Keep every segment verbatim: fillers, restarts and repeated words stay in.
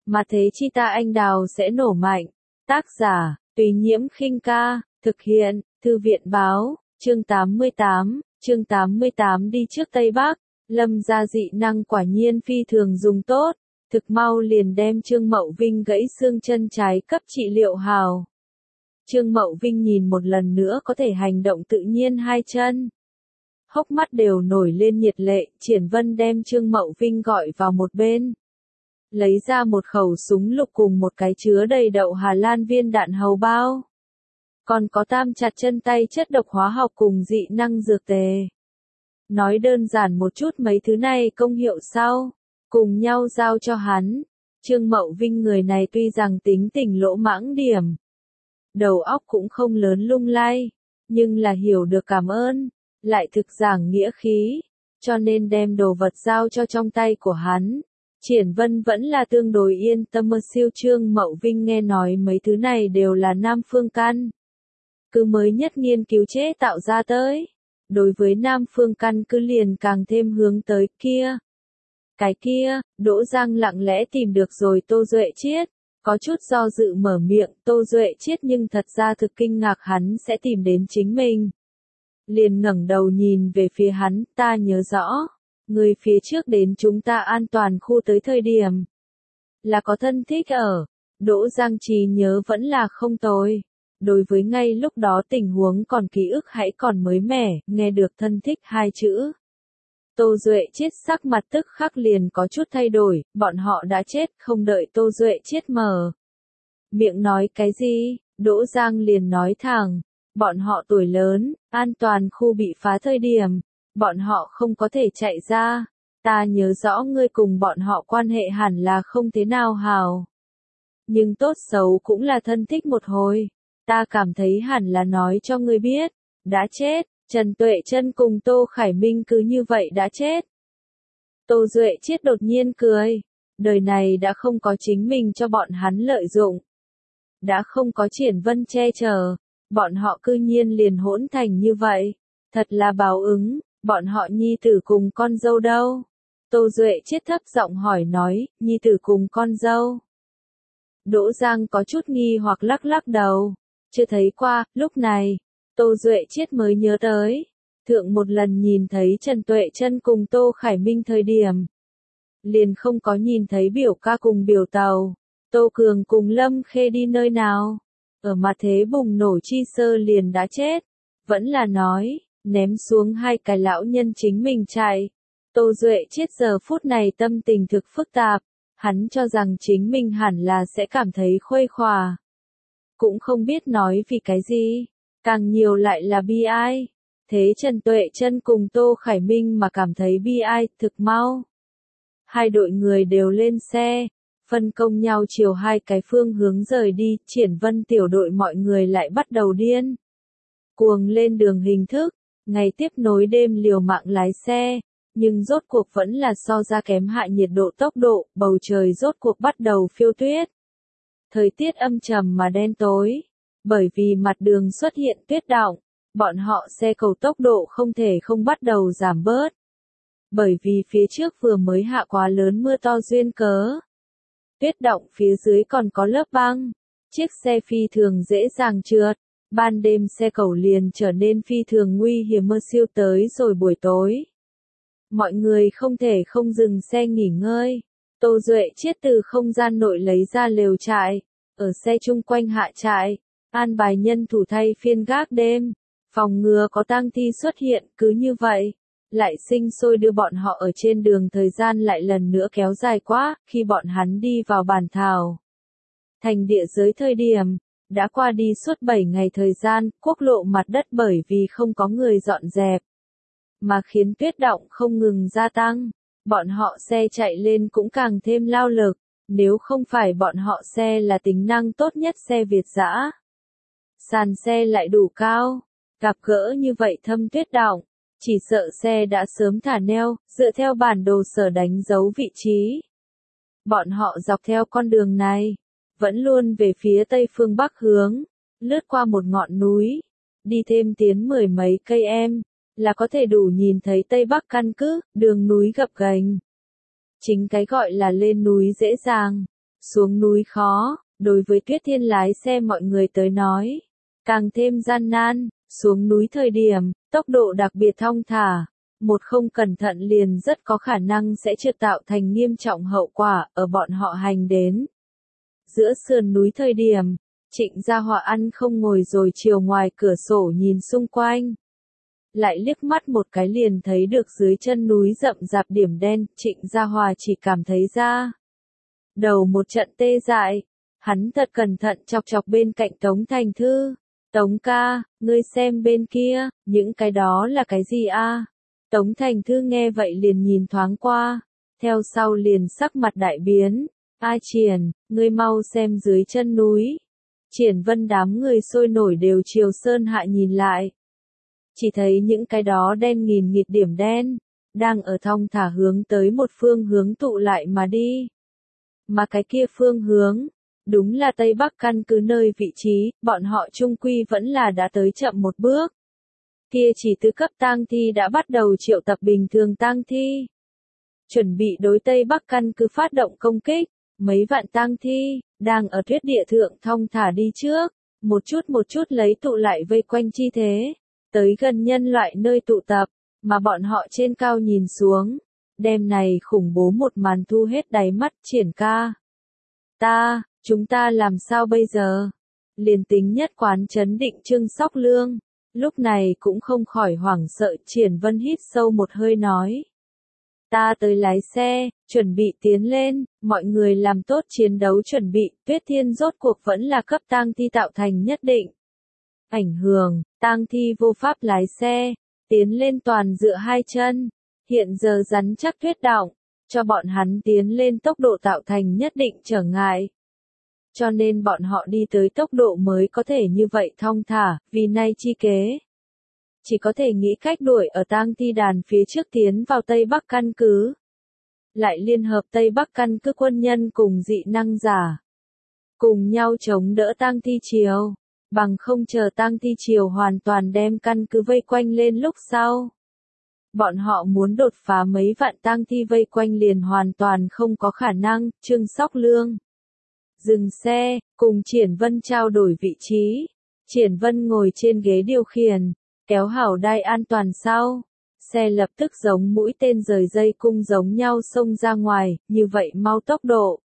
mà thế chi ta anh đào sẽ nổ mạnh. Tác giả, Tùy Nhiễm Khinh Ca, thực hiện, Thư viện Báo, chương tám mươi tám, chương tám mươi tám đi trước Tây Bắc, Lâm gia dị năng quả nhiên phi thường dùng tốt, thực mau liền đem Trương Mậu Vinh gãy xương chân trái cấp trị liệu hào. Trương Mậu Vinh nhìn một lần nữa có thể hành động tự nhiên hai chân. Hốc mắt đều nổi lên nhiệt lệ, Triển Vân đem Trương Mậu Vinh gọi vào một bên. Lấy ra một khẩu súng lục cùng một cái chứa đầy đậu Hà Lan viên đạn hầu bao. Còn có tam chặt chân tay chất độc hóa học cùng dị năng dược tề. Nói đơn giản một chút mấy thứ này công hiệu sau, cùng nhau giao cho hắn. Trương Mậu Vinh người này tuy rằng tính tình lỗ mãng điểm, đầu óc cũng không lớn lung lay, nhưng là hiểu được cảm ơn, lại thực giảng nghĩa khí, cho nên đem đồ vật giao cho trong tay của hắn. Triển Vân vẫn là tương đối yên tâm. Siêu Trương Mậu Vinh nghe nói mấy thứ này đều là Nam Phương căn cứ mới nhất nghiên cứu chế tạo ra tới. Đối với Nam Phương căn cứ liền càng thêm hướng tới kia. Cái kia, Đỗ Giang lặng lẽ tìm được rồi Tô Duệ Chiết, có chút do dự mở miệng. Tô Duệ Chiết nhưng thật ra thực kinh ngạc hắn sẽ tìm đến chính mình. Liền ngẩng đầu nhìn về phía hắn, ta nhớ rõ, người phía trước đến chúng ta an toàn khu tới thời điểm là có thân thích ở. Đỗ Giang trí nhớ vẫn là không tồi. Đối với ngay lúc đó tình huống còn ký ức hãy còn mới mẻ, nghe được thân thích hai chữ. Tô Duệ Chiết sắc mặt tức khắc liền có chút thay đổi, bọn họ đã chết, không đợi Tô Duệ Chiết mở miệng nói cái gì, Đỗ Giang liền nói thẳng, bọn họ tuổi lớn, an toàn khu bị phá thời điểm, bọn họ không có thể chạy ra, ta nhớ rõ ngươi cùng bọn họ quan hệ hẳn là không thế nào hào. Nhưng tốt xấu cũng là thân thích một hồi, ta cảm thấy hẳn là nói cho ngươi biết, đã chết, Trần Tuệ Trân cùng Tô Khải Minh cứ như vậy đã chết. Tô Duệ Chiết đột nhiên cười, đời này đã không có chính mình cho bọn hắn lợi dụng, đã không có Triển Vân che chở, bọn họ cư nhiên liền hỗn thành như vậy, thật là báo ứng. Bọn họ nhi tử cùng con dâu đâu? Tô Duệ Chiết thấp giọng hỏi nói, nhi tử cùng con dâu. Đỗ Giang có chút nghi hoặc lắc lắc đầu, chưa thấy qua. Lúc này, Tô Duệ Chiết mới nhớ tới, thượng một lần nhìn thấy Trần Tuệ Trân cùng Tô Khải Minh thời điểm, liền không có nhìn thấy biểu ca cùng biểu tàu, Tô Cường cùng Lâm Khê đi nơi nào, ở mặt thế bùng nổ chi sơ liền đã chết, vẫn là nói, ném xuống hai cái lão nhân chính mình chạy. Tô Duệ Chiết giờ phút này tâm tình thực phức tạp, hắn cho rằng chính mình hẳn là sẽ cảm thấy khuây khỏa. Cũng không biết nói vì cái gì, càng nhiều lại là bi ai. Thế Trần Tuệ Trân cùng Tô Khải Minh mà cảm thấy bi ai, thực mau. Hai đội người đều lên xe, phân công nhau chiều hai cái phương hướng rời đi. Triển Vân tiểu đội mọi người lại bắt đầu điên cuồng lên đường hình thức. Ngày tiếp nối đêm liều mạng lái xe, nhưng rốt cuộc vẫn là so ra kém hạ nhiệt độ tốc độ, bầu trời rốt cuộc bắt đầu phiêu tuyết. Thời tiết âm trầm mà đen tối, bởi vì mặt đường xuất hiện tuyết đọng, bọn họ xe cầu tốc độ không thể không bắt đầu giảm bớt. Bởi vì phía trước vừa mới hạ quá lớn mưa to duyên cớ. Tuyết đọng phía dưới còn có lớp băng, chiếc xe phi thường dễ dàng trượt. Ban đêm xe cầu liền trở nên phi thường nguy hiểm. Mưa siêu tới rồi buổi tối, mọi người không thể không dừng xe nghỉ ngơi. Tô Duệ Chiết từ không gian nội lấy ra lều trại, ở xe chung quanh hạ trại, an bài nhân thủ thay phiên gác đêm, phòng ngừa có tang thi xuất hiện. Cứ như vậy, lại sinh sôi đưa bọn họ ở trên đường thời gian lại lần nữa kéo dài quá. Khi bọn hắn đi vào Bản Thảo thành địa giới thời điểm, đã qua đi suốt bảy ngày thời gian, quốc lộ mặt đất bởi vì không có người dọn dẹp, mà khiến tuyết đọng không ngừng gia tăng, bọn họ xe chạy lên cũng càng thêm lao lực, nếu không phải bọn họ xe là tính năng tốt nhất xe Việt dã. Sàn xe lại đủ cao, gặp gỡ như vậy thâm tuyết đọng, chỉ sợ xe đã sớm thả neo, dựa theo bản đồ sở đánh dấu vị trí. Bọn họ dọc theo con đường này, vẫn luôn về phía tây phương bắc hướng, lướt qua một ngọn núi, đi thêm tiến mười mấy cây em, là có thể đủ nhìn thấy Tây Bắc căn cứ. Đường núi gập ghềnh, chính cái gọi là lên núi dễ dàng, Xuống núi khó, đối với Tuyết Thiên lái xe mọi người tới nói, càng thêm gian nan, xuống núi thời điểm, tốc độ đặc biệt thong thả, một không cẩn thận liền rất có khả năng sẽ trượt tạo thành nghiêm trọng hậu quả ở bọn họ hành đến. Giữa sườn núi thời điểm, Trịnh Gia Hòa ăn không ngồi rồi chiều ngoài cửa sổ nhìn xung quanh. Lại liếc mắt một cái liền thấy được dưới chân núi rậm rạp điểm đen, Trịnh Gia Hòa chỉ cảm thấy ra đầu một trận tê dại, hắn thật cẩn thận chọc chọc bên cạnh Tống Thành Thư. Tống ca, ngươi xem bên kia, những cái đó là cái gì a? Tống Thành Thư nghe vậy liền nhìn thoáng qua, theo sau liền sắc mặt đại biến. Ai Triển, ngươi mau xem dưới chân núi. Triển Vân đám người sôi nổi đều chiều sơn hạ nhìn lại. Chỉ thấy những cái đó đen nghìn nghịt điểm đen, đang ở thong thả hướng tới một phương hướng tụ lại mà đi. Mà cái kia phương hướng, đúng là Tây Bắc căn cứ nơi vị trí, bọn họ chung quy vẫn là đã tới chậm một bước. Kia chỉ tứ cấp tang thi đã bắt đầu triệu tập bình thường tang thi. Chuẩn bị đối Tây Bắc căn cứ phát động công kích, mấy vạn tang thi, đang ở tuyết địa thượng thong thả đi trước, một chút một chút lấy tụ lại vây quanh chi thế, tới gần nhân loại nơi tụ tập, mà bọn họ trên cao nhìn xuống. Đêm này khủng bố một màn thu hết đáy mắt. Triển ca. Ta, chúng ta làm sao bây giờ? Liền tính nhất quán chấn định Trương Sóc Lương, lúc này cũng không khỏi hoảng sợ. Triển Vân hít sâu một hơi nói. Ta tới lái xe, chuẩn bị tiến lên, mọi người làm tốt chiến đấu chuẩn bị. Tuyết Thiên rốt cuộc vẫn là cấp tang thi tạo thành nhất định ảnh hưởng, tang thi vô pháp lái xe, tiến lên toàn dựa hai chân. Hiện giờ rắn chắc tuyết đọng, cho bọn hắn tiến lên tốc độ tạo thành nhất định trở ngại. Cho nên bọn họ đi tới tốc độ mới có thể như vậy thong thả, vì nay chi kế. Chỉ có thể nghĩ cách đuổi ở tang thi đàn phía trước tiến vào Tây Bắc căn cứ. Lại liên hợp Tây Bắc căn cứ quân nhân cùng dị năng giả. Cùng nhau chống đỡ tang thi triều, bằng không chờ tang thi triều hoàn toàn đem căn cứ vây quanh lên lúc sau. Bọn họ muốn đột phá mấy vạn tang thi vây quanh liền hoàn toàn không có khả năng. Trương Sóc Lương dừng xe, cùng Triển Vân trao đổi vị trí. Triển Vân ngồi trên ghế điều khiển, kéo hảo đai an toàn sau. Xe lập tức giống mũi tên rời dây cung giống nhau xông ra ngoài, như vậy mau tốc độ.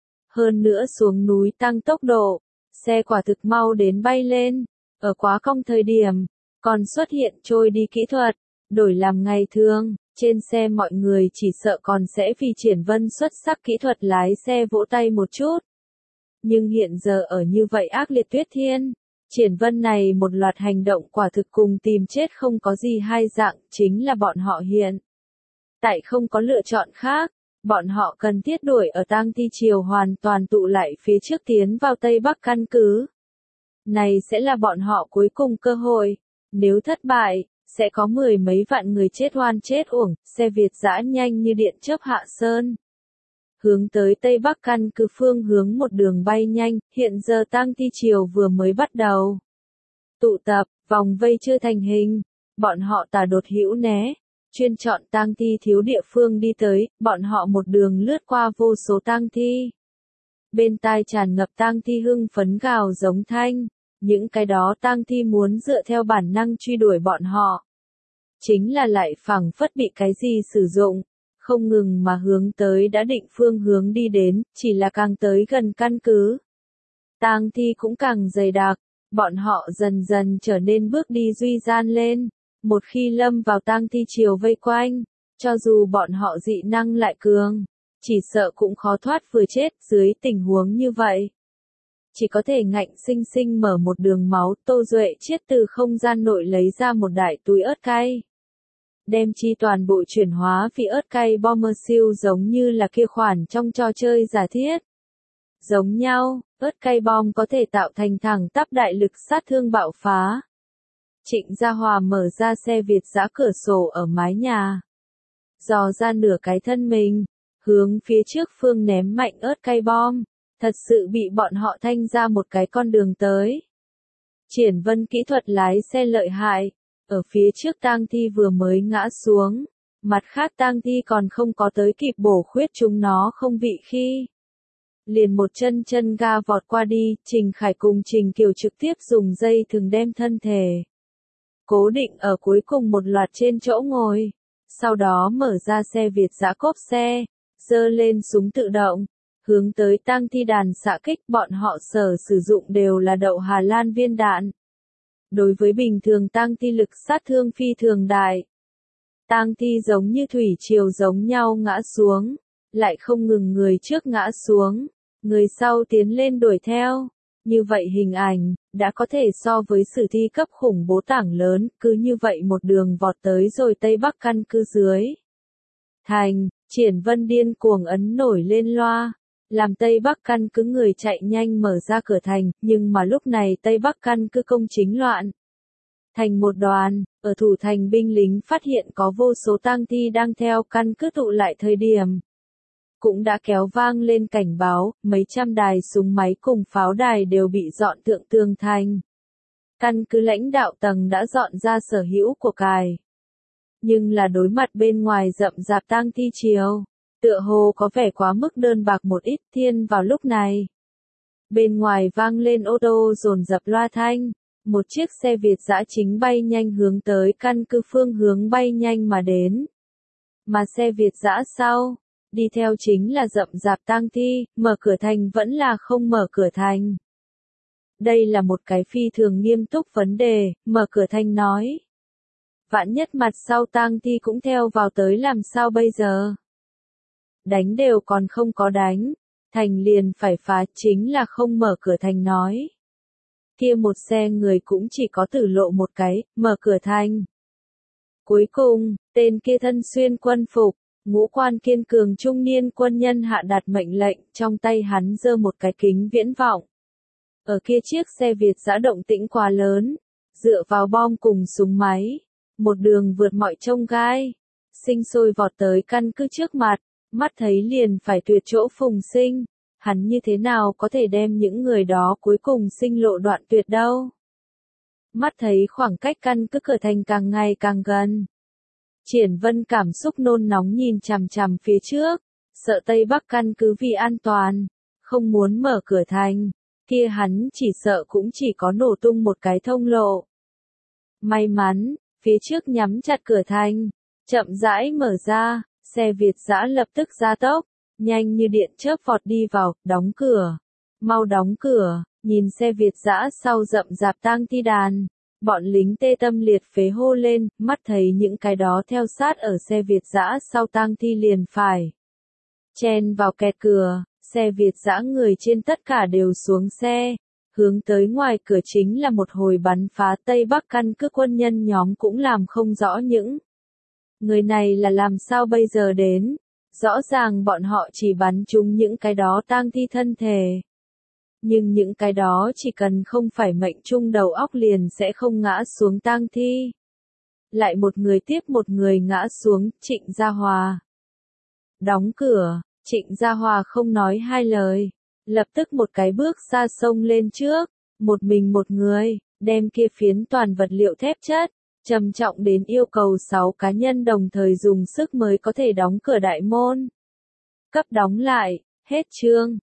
Hơn nữa xuống núi tăng tốc độ, xe quả thực mau đến bay lên. Ở quá cong thời điểm, còn xuất hiện trôi đi kỹ thuật. Đổi làm ngày thường, trên xe mọi người chỉ sợ còn sẽ vì Triển Vân xuất sắc kỹ thuật lái xe vỗ tay một chút. Nhưng hiện giờ ở như vậy ác liệt Tuyết Thiên, Triển Vân này một loạt hành động quả thực cùng tìm chết không có gì hai dạng, chính là bọn họ hiện tại không có lựa chọn khác, bọn họ cần thiết đuổi ở tang thi triều hoàn toàn tụ lại phía trước tiến vào Tây Bắc căn cứ. Này sẽ là bọn họ cuối cùng cơ hội, nếu thất bại, sẽ có mười mấy vạn người chết oan chết uổng. Xe Việt dã nhanh như điện chớp hạ sơn. Hướng tới Tây Bắc căn cứ phương hướng một đường bay nhanh, hiện giờ tang thi triều vừa mới bắt đầu. Tụ tập, vòng vây chưa thành hình, bọn họ tà đột hữu né, chuyên chọn tang thi thiếu địa phương đi tới, bọn họ một đường lướt qua vô số tang thi. Bên tai tràn ngập tang thi hưng phấn gào giống thanh. Những cái đó tang thi muốn dựa theo bản năng truy đuổi bọn họ. Chính là lại phảng phất bị cái gì sử dụng, không ngừng mà hướng tới đã định phương hướng đi đến, chỉ là càng tới gần căn cứ. Tang thi cũng càng dày đặc, bọn họ dần dần trở nên bước đi duy gian lên. Một khi lâm vào tang thi triều vây quanh, cho dù bọn họ dị năng lại cường, chỉ sợ cũng khó thoát vừa chết. Dưới tình huống như vậy, chỉ có thể ngạnh sinh sinh mở một đường máu. Tô Duệ chiết từ không gian nội lấy ra một đại túi ớt cay. Đem chi toàn bộ chuyển hóa vì ớt cay bomber siêu giống như là kia khoản trong trò chơi giả thiết. Giống nhau, ớt cay bom có thể tạo thành thẳng tắp đại lực sát thương bạo phá. Trịnh Gia Hòa mở ra xe Việt dã cửa sổ ở mái nhà. Dò ra nửa cái thân mình, hướng phía trước phương ném mạnh ớt cay bom. Thật sự bị bọn họ thanh ra một cái con đường tới. Triển Vân kỹ thuật lái xe lợi hại, ở phía trước tang thi vừa mới ngã xuống, mặt khác tang thi còn không có tới kịp bổ khuyết chúng nó không vị khi. liền một chân chân ga vọt qua đi, Trình Khải cùng Trình Kiều trực tiếp dùng dây thừng đem thân thể cố định ở cuối cùng một loạt trên chỗ ngồi. Sau đó mở ra xe Việt dã cốp xe, giơ lên súng tự động, hướng tới tang thi đàn xạ kích. Bọn họ sở sử dụng đều là đậu Hà Lan viên đạn. Đối với bình thường tang thi lực sát thương phi thường đại. Tang thi giống như thủy triều giống nhau ngã xuống, lại không ngừng người trước ngã xuống, người sau tiến lên đuổi theo. Như vậy hình ảnh, đã có thể so với sử thi cấp khủng bố tảng lớn, cứ như vậy một đường vọt tới rồi Tây Bắc căn cứ dưới. Thành, Triển Vân điên cuồng ấn nổi lên loa, làm Tây Bắc căn cứ người chạy nhanh mở ra cửa thành, nhưng mà lúc này Tây Bắc căn cứ công chính loạn. Thành một đoàn, ở thủ thành binh lính phát hiện có vô số tang thi đang theo căn cứ tụ lại thời điểm. Cũng đã kéo vang lên cảnh báo, mấy trăm đài súng máy cùng pháo đài đều bị dọn thượng tường thành. Căn cứ lãnh đạo tầng đã dọn ra sở hữu của cải. Nhưng là đối mặt bên ngoài rậm rạp tang thi chiều, tựa hồ có vẻ quá mức đơn bạc một ít. Thiên vào lúc này. Bên ngoài vang lên ô tô dồn dập loa thanh, một chiếc xe Việt dã chính bay nhanh hướng tới căn cứ phương hướng bay nhanh mà đến. Mà xe Việt dã sau, đi theo chính là rậm rạp tang thi, mở cửa thành vẫn là không mở cửa thành. Đây là một cái phi thường nghiêm túc vấn đề, mở cửa thành nói. Vạn nhất mặt sau tang thi cũng theo vào tới làm sao bây giờ? Đánh đều còn không có đánh, thành liền phải phá, chính là không mở cửa thành nói. Kia một xe người cũng chỉ có tử lộ một cái, mở cửa thành. Cuối cùng, tên kia thân xuyên quân phục, ngũ quan kiên cường trung niên quân nhân hạ đạt mệnh lệnh, trong tay hắn giơ một cái kính viễn vọng. Ở kia chiếc xe Việt dã động tĩnh quá lớn, dựa vào bom cùng súng máy, một đường vượt mọi chông gai, sinh sôi vọt tới căn cứ trước mặt, mắt thấy liền phải tuyệt chỗ phùng sinh, hắn như thế nào có thể đem những người đó cuối cùng sinh lộ đoạn tuyệt đâu. Mắt thấy khoảng cách căn cứ cửa thành càng ngày càng gần. Triển Vân cảm xúc nôn nóng nhìn chằm chằm phía trước, sợ Tây Bắc căn cứ vì an toàn, không muốn mở cửa thành, kia hắn chỉ sợ cũng chỉ có nổ tung một cái thông lộ. May mắn, phía trước nhắm chặt cửa thành, chậm rãi mở ra, xe Việt dã lập tức gia tốc, nhanh như điện chớp vọt đi vào, đóng cửa. Mau đóng cửa, nhìn xe Việt dã sau rậm rạp tang thi đàn. Bọn lính tê tâm liệt phế hô lên, mắt thấy những cái đó theo sát ở xe Việt dã sau tang thi liền phải chen vào kẹt cửa, xe Việt dã người trên tất cả đều xuống xe, hướng tới ngoài cửa chính là một hồi bắn phá. Tây Bắc căn cứ quân nhân nhóm cũng làm không rõ những người này là làm sao bây giờ đến, rõ ràng bọn họ chỉ bắn trúng những cái đó tang thi thân thể. Nhưng những cái đó chỉ cần không phải mệnh trung đầu óc liền sẽ không ngã xuống tang thi. Lại một người tiếp một người ngã xuống, Trịnh Gia Hòa. Đóng cửa, Trịnh Gia Hòa không nói hai lời, lập tức một cái bước xa sông lên trước, một mình một người, đem kia phiến toàn vật liệu thép chất, trầm trọng đến yêu cầu sáu cá nhân đồng thời dùng sức mới có thể đóng cửa đại môn. Cấp đóng lại, hết chương.